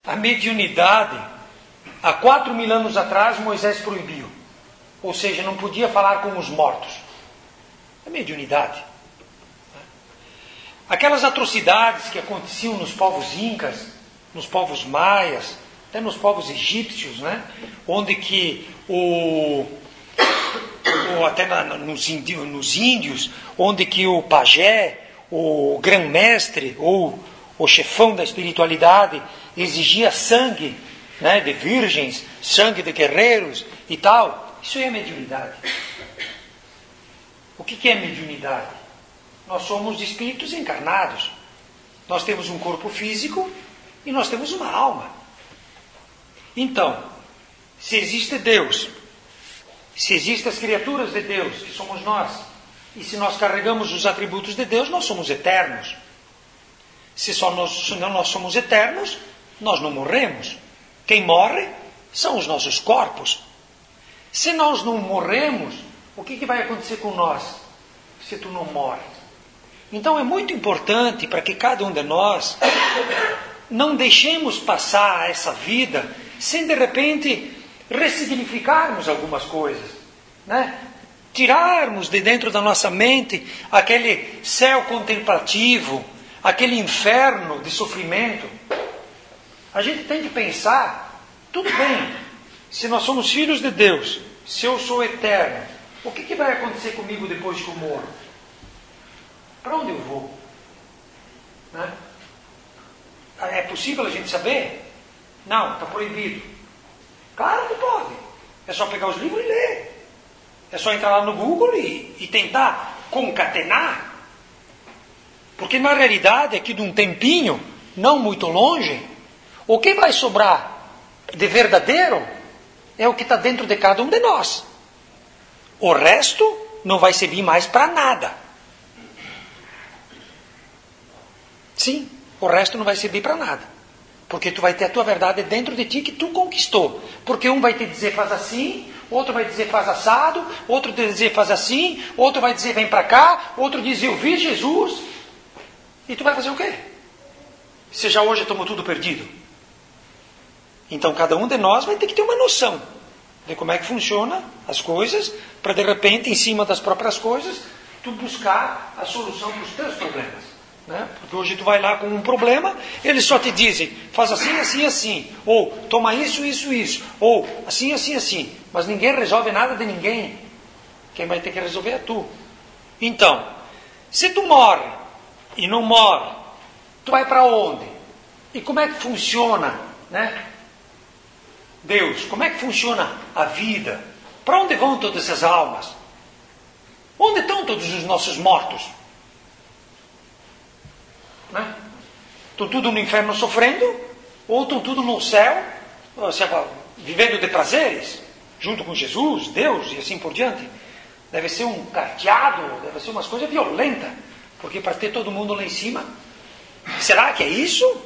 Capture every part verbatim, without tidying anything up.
A mediunidade, há quatro mil anos atrás, Moisés proibiu. Ou seja, não podia falar com os mortos. É mediunidade. Aquelas atrocidades que aconteciam nos povos incas, nos povos maias, até nos povos egípcios, né? Onde que o, o até na, nos, índios, nos índios, onde que o pajé, o grão-mestre ou o chefão da espiritualidade exigia sangue, né, de virgens, sangue de guerreiros e tal. Isso é mediunidade. O que, que é mediunidade? Nós somos espíritos encarnados. Nós temos um corpo físico e nós temos uma alma. Então, se existe Deus, se existem as criaturas de Deus, que somos nós, e se nós carregamos os atributos de Deus, nós somos eternos. Se só nós, não nós somos eternos, nós não morremos. Quem morre são os nossos corpos. Se nós não morremos, o que, que vai acontecer com nós se tu não morre? Então é muito importante para que cada um de nós não deixemos passar essa vida sem de repente ressignificarmos algumas coisas, né? Tirarmos de dentro da nossa mente aquele céu contemplativo, aquele inferno de sofrimento. A gente tem que pensar, tudo bem, se nós somos filhos de Deus, se eu sou eterno, o que, que vai acontecer comigo depois que eu morro? Para onde eu vou? Né? É possível a gente saber? Não, está proibido. Claro que pode. É só pegar os livros e ler. É só entrar lá no Google e, e tentar concatenar. Porque na realidade, aqui de um tempinho, não muito longe, o que vai sobrar de verdadeiro é o que está dentro de cada um de nós. O resto não vai servir mais para nada. Sim, o resto não vai servir para nada. Porque tu vai ter a tua verdade dentro de ti que tu conquistou. Porque um vai te dizer faz assim, outro vai dizer faz assado, outro vai dizer faz assim, outro vai dizer vem para cá, outro diz eu vi Jesus. E tu vai fazer o quê? Se já hoje estamos tudo perdido. Então cada um de nós vai ter que ter uma noção de como é que funciona as coisas, para de repente, em cima das próprias coisas, tu buscar a solução para os teus problemas. Né? Porque hoje tu vai lá com um problema, eles só te dizem, faz assim, assim, assim, ou toma isso, isso, isso, ou assim, assim, assim. Mas ninguém resolve nada de ninguém. Quem vai ter que resolver é tu. Então, se tu morre e não morre, tu vai para onde? E como é que funciona, né? Deus, como é que funciona a vida? Para onde vão todas essas almas? Onde estão todos os nossos mortos? Né? Estão tudo no inferno sofrendo? Ou estão tudo no céu, seja, vivendo de prazeres, junto com Jesus, Deus e assim por diante? Deve ser um carteado, deve ser umas coisas violentas, porque para ter todo mundo lá em cima, será que é isso?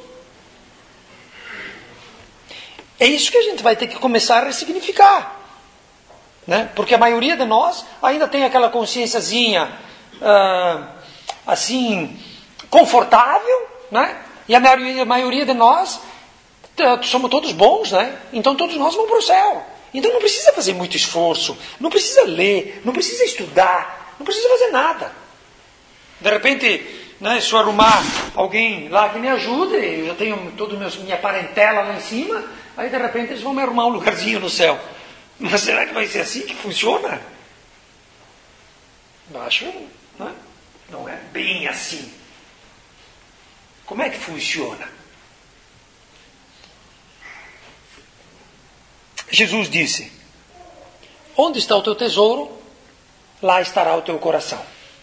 É isso que a gente vai ter que começar a ressignificar. Né? Porque a maioria de nós ainda tem aquela consciênciazinha ah, assim, confortável, né? E a maioria, a maioria de nós somos todos bons, né? Então todos nós vamos para o céu. Então não precisa fazer muito esforço, não precisa ler, não precisa estudar, não precisa fazer nada. De repente, né, se eu arrumar alguém lá que me ajude, eu já tenho toda a minha parentela lá em cima, aí de repente eles vão me arrumar um lugarzinho no céu. Mas será que vai ser assim que funciona? Eu acho, né? Não é bem assim. Como é que funciona? Jesus disse, onde está o teu tesouro, lá estará o teu coração.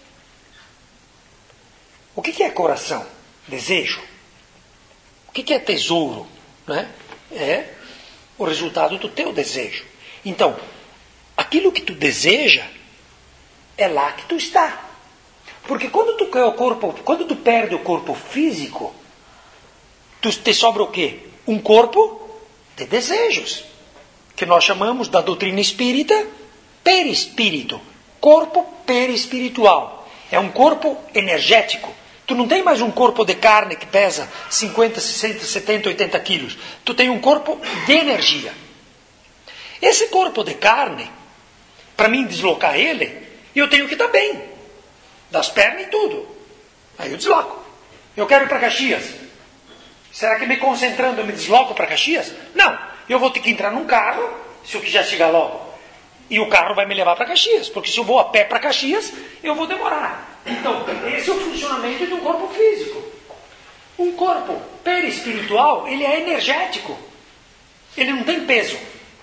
O que é coração? Desejo. O que é tesouro? Né? É o resultado do teu desejo. Então, aquilo que tu deseja, é lá que tu está. Porque quando tu quer o corpo, quando tu perde o corpo físico, tu te sobra o quê? Um corpo de desejos, que nós chamamos da doutrina espírita perispírito, corpo perispiritual. É um corpo energético. Tu não tem mais um corpo de carne que pesa cinquenta, sessenta, setenta, oitenta quilos. Tu tem um corpo de energia. Esse corpo de carne, para mim deslocar ele, eu tenho que estar bem. Das pernas e tudo. Aí eu desloco. Eu quero ir para Caxias. Será que me concentrando eu me desloco para Caxias? Não. Eu vou ter que entrar num carro, se eu quiser chegar logo. E o carro vai me levar para Caxias. Porque se eu vou a pé para Caxias, eu vou demorar. Então, esse é o funcionamento de um corpo físico. Um corpo perispiritual, ele é energético. Ele não tem peso.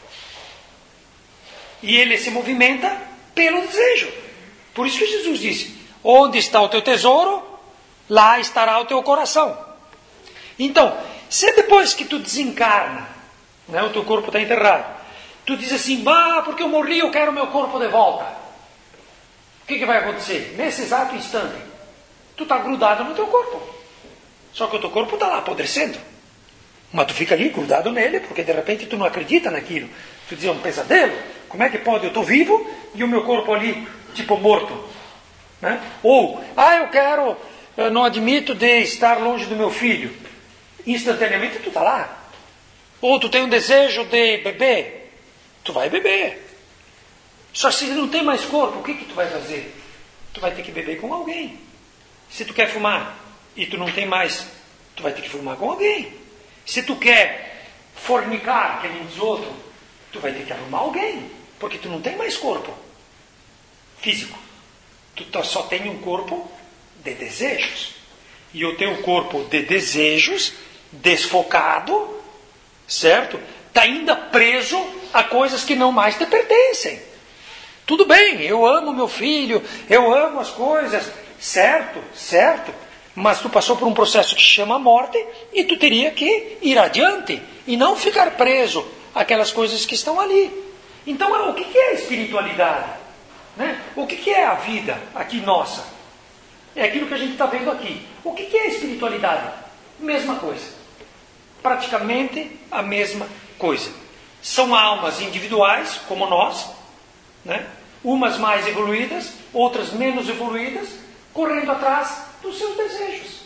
E ele se movimenta pelo desejo. Por isso que Jesus disse, onde está o teu tesouro, lá estará o teu coração. Então, se depois que tu desencarna, né, o teu corpo está enterrado, tu diz assim, ah, porque eu morri, eu quero meu corpo de volta. O que, que vai acontecer? Nesse exato instante, tu está grudado no teu corpo. Só que o teu corpo está lá apodrecendo. Mas tu fica ali grudado nele, porque de repente tu não acredita naquilo. Tu diz, é um pesadelo? Como é que pode? Eu estou vivo e o meu corpo ali, tipo morto. Né? Ou, ah, eu quero, eu não admito de estar longe do meu filho. Instantaneamente tu está lá. Ou tu tem um desejo de beber, tu vai beber. Só se não tem mais corpo, o que, que tu vai fazer? Tu vai ter que beber com alguém. Se tu quer fumar e tu não tem mais, tu vai ter que fumar com alguém. Se tu quer fornicar, que nem diz outro, tu vai ter que arrumar alguém. Porque tu não tem mais corpo físico. Tu só tem um corpo de desejos. E o teu corpo de desejos, desfocado, certo? Está ainda preso a coisas que não mais te pertencem. Tudo bem, eu amo meu filho, eu amo as coisas, certo, certo. Mas tu passou por um processo que se chama morte e tu teria que ir adiante e não ficar preso àquelas coisas que estão ali. Então, o que é a espiritualidade? Né? O que é a vida aqui nossa? É aquilo que a gente está vendo aqui. O que é a espiritualidade? Mesma coisa. Praticamente a mesma coisa. São almas individuais, como nós, né? Umas mais evoluídas, outras menos evoluídas, correndo atrás dos seus desejos.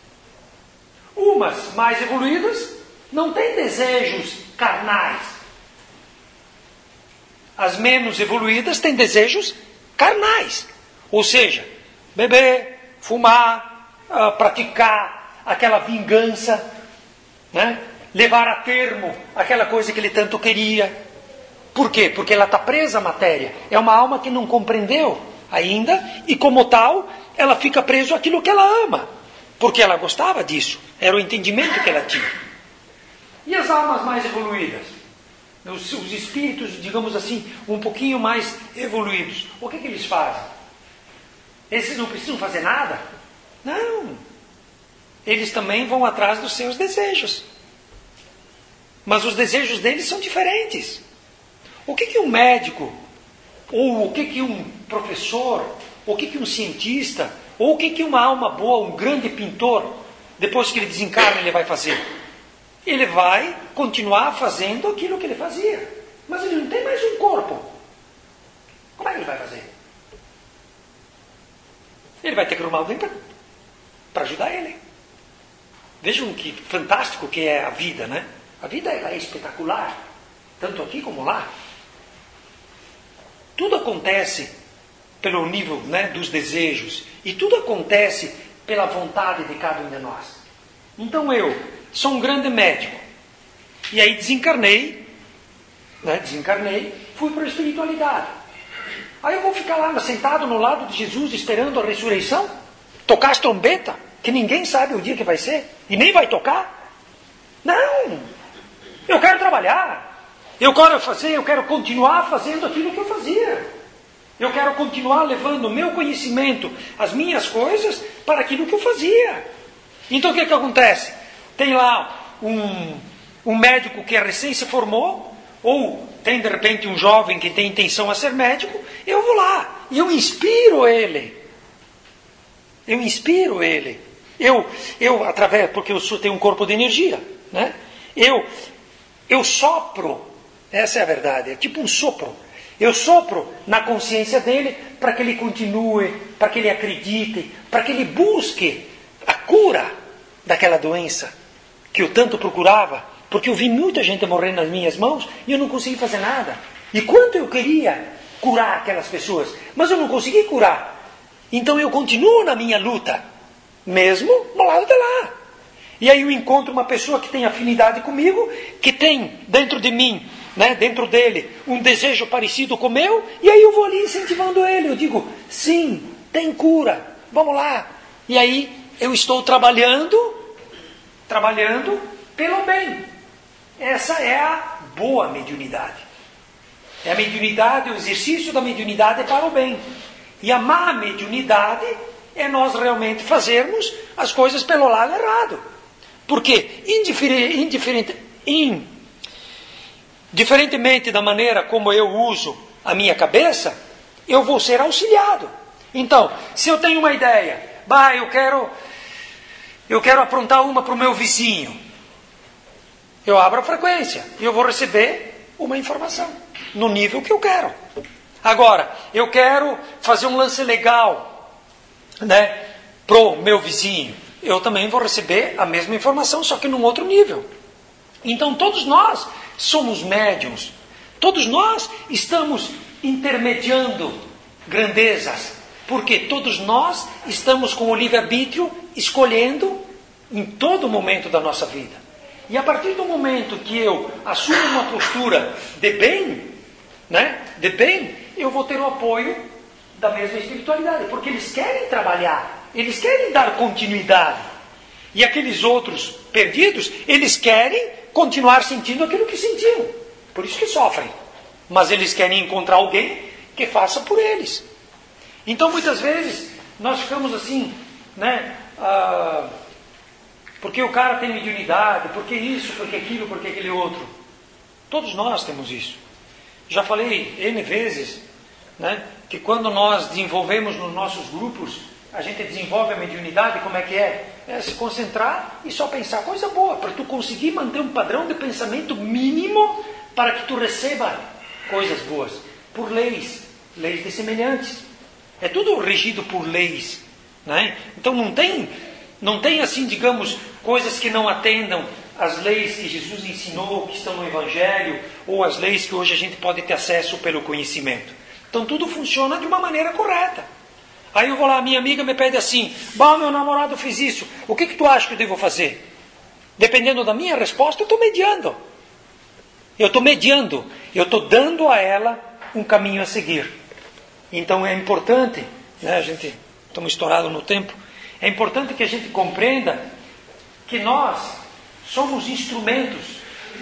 Umas mais evoluídas não têm desejos carnais. As menos evoluídas têm desejos carnais. Ou seja, beber, fumar, uh, praticar aquela vingança, né? Levar a termo aquela coisa que ele tanto queria. Por quê? Porque ela está presa à matéria. É uma alma que não compreendeu ainda e, como tal, ela fica presa àquilo que ela ama. Porque ela gostava disso. Era o entendimento que ela tinha. E as almas mais evoluídas? Os, os espíritos, digamos assim, um pouquinho mais evoluídos. O que, que eles fazem? Esses não precisam fazer nada? Não. Eles também vão atrás dos seus desejos. Mas os desejos deles são diferentes. O que, que um médico, ou o que, que um professor, ou o que, que um cientista, ou o que, que uma alma boa, um grande pintor, depois que ele desencarna, ele vai fazer? Ele vai continuar fazendo aquilo que ele fazia. Mas ele não tem mais um corpo. Como é que ele vai fazer? Ele vai ter que arrumar alguém para ajudar ele. Vejam que fantástico que é a vida, né? A vida ela é espetacular, tanto aqui como lá. Tudo acontece pelo nível, né, dos desejos. E tudo acontece pela vontade de cada um de nós. Então eu sou um grande médico. E aí desencarnei, né, desencarnei, fui para a espiritualidade. Aí eu vou ficar lá sentado no lado de Jesus esperando a ressurreição? Tocar as trombetas? Que ninguém sabe o dia que vai ser. E nem vai tocar? Não! Eu quero trabalhar. Eu quero fazer, eu quero continuar fazendo aquilo que eu fazia. Eu quero continuar levando o meu conhecimento, as minhas coisas, para aquilo que eu fazia. Então o que, que acontece? Tem lá um, um médico que recém se formou, ou tem de repente um jovem que tem intenção a ser médico, eu vou lá e eu inspiro ele. Eu inspiro ele. Eu, eu através, porque eu sou, tenho um corpo de energia, né? Eu, eu sopro, essa é a verdade, é tipo um sopro. Eu sopro na consciência dele para que ele continue, para que ele acredite, para que ele busque a cura daquela doença que eu tanto procurava, porque eu vi muita gente morrer nas minhas mãos e eu não consegui fazer nada. E quanto eu queria curar aquelas pessoas, mas eu não consegui curar. Então eu continuo na minha luta, mesmo do lado de lá. E aí eu encontro uma pessoa que tem afinidade comigo, que tem dentro de mim, né, dentro dele, um desejo parecido com o meu, e aí eu vou ali incentivando ele. Eu digo, sim, tem cura, vamos lá. E aí eu estou trabalhando, trabalhando pelo bem. Essa é a boa mediunidade. É a mediunidade, o exercício da mediunidade é para o bem. E a má mediunidade é nós realmente fazermos as coisas pelo lado errado. Porque, indiferente, indiferente, in, diferentemente da maneira como eu uso a minha cabeça, eu vou ser auxiliado. Então, se eu tenho uma ideia, bah, eu quero, eu quero aprontar uma para o meu vizinho, eu abro a frequência e eu vou receber uma informação no nível que eu quero. Agora, eu quero fazer um lance legal, né, pro meu vizinho. Eu também vou receber a mesma informação, só que num outro nível. Então, todos nós somos médiums. Todos nós estamos intermediando grandezas. Porque todos nós estamos com o livre-arbítrio escolhendo em todo momento da nossa vida. E a partir do momento que eu assumo uma postura de bem, né, de bem, eu vou ter o apoio da mesma espiritualidade, porque eles querem trabalhar, eles querem dar continuidade. E aqueles outros perdidos, eles querem continuar sentindo aquilo que sentiam. Por isso que sofrem. Mas eles querem encontrar alguém que faça por eles. Então, muitas vezes, nós ficamos assim, né, ah, porque o cara tem mediunidade, porque isso, porque aquilo, porque aquele outro. Todos nós temos isso. Já falei N vezes, né, que quando nós desenvolvemos nos nossos grupos, a gente desenvolve a mediunidade, como é que é? É se concentrar e só pensar coisa boa, para tu conseguir manter um padrão de pensamento mínimo para que tu receba coisas boas. Por leis, leis de semelhantes. É tudo regido por leis, né? Então não tem, não tem assim, digamos, coisas que não atendam às leis que Jesus ensinou, que estão no Evangelho, ou as leis que hoje a gente pode ter acesso pelo conhecimento. Então tudo funciona de uma maneira correta. Aí eu vou lá, minha amiga me pede assim, bom, meu namorado fez isso, o que, que tu acha que eu devo fazer? Dependendo da minha resposta, eu estou mediando. Eu estou mediando, eu estou dando a ela um caminho a seguir. Então é importante, né, a gente, estamos estourados no tempo, é importante que a gente compreenda que nós somos instrumentos.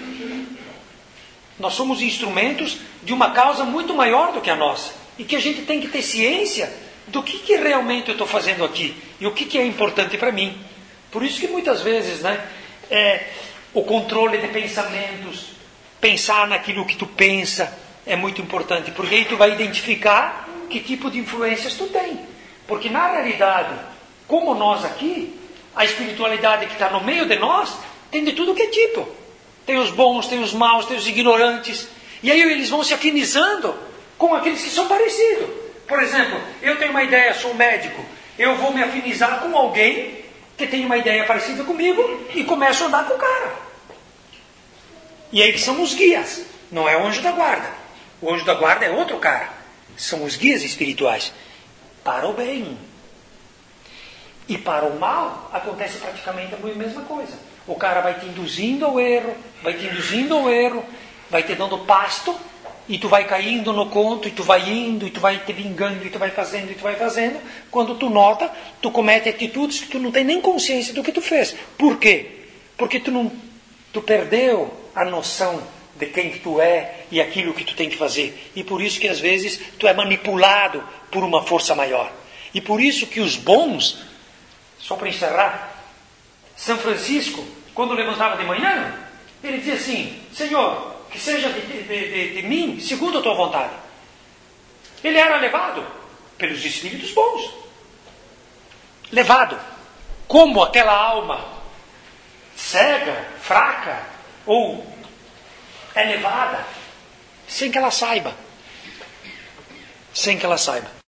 Nós somos instrumentos de uma causa muito maior do que a nossa. E que a gente tem que ter ciência do que, que realmente eu estou fazendo aqui. E o que, que é importante para mim. Por isso que muitas vezes, né, é, o controle de pensamentos, pensar naquilo que tu pensa, é muito importante. Porque aí tu vai identificar que tipo de influências tu tem. Porque na realidade, como nós aqui, a espiritualidade que está no meio de nós, tem de tudo que é tipo. Tem os bons, tem os maus, tem os ignorantes. E aí eles vão se afinizando com aqueles que são parecidos. Por exemplo, eu tenho uma ideia, sou médico. Eu vou me afinizar com alguém que tem uma ideia parecida comigo e começo a andar com o cara. E aí que são os guias. Não é o anjo da guarda. O anjo da guarda é outro cara. São os guias espirituais. Para o bem. E para o mal, acontece praticamente a mesma coisa. O cara vai te induzindo ao erro, vai te induzindo ao erro, vai te dando pasto, e tu vai caindo no conto, e tu vai indo, e tu vai te vingando, e tu vai fazendo, e tu vai fazendo. Quando tu nota, tu comete atitudes que tu não tem nem consciência do que tu fez. Por quê? Porque tu, não, tu perdeu a noção de quem tu é e aquilo que tu tem que fazer. E por isso que às vezes tu é manipulado por uma força maior. E por isso que os bons, só para encerrar, São Francisco, quando levantava de manhã, ele dizia assim, Senhor, que seja de, de, de, de mim segundo a tua vontade. Ele era levado pelos espíritos bons. Levado. Como aquela alma cega, fraca, ou elevada, sem que ela saiba. Sem que ela saiba.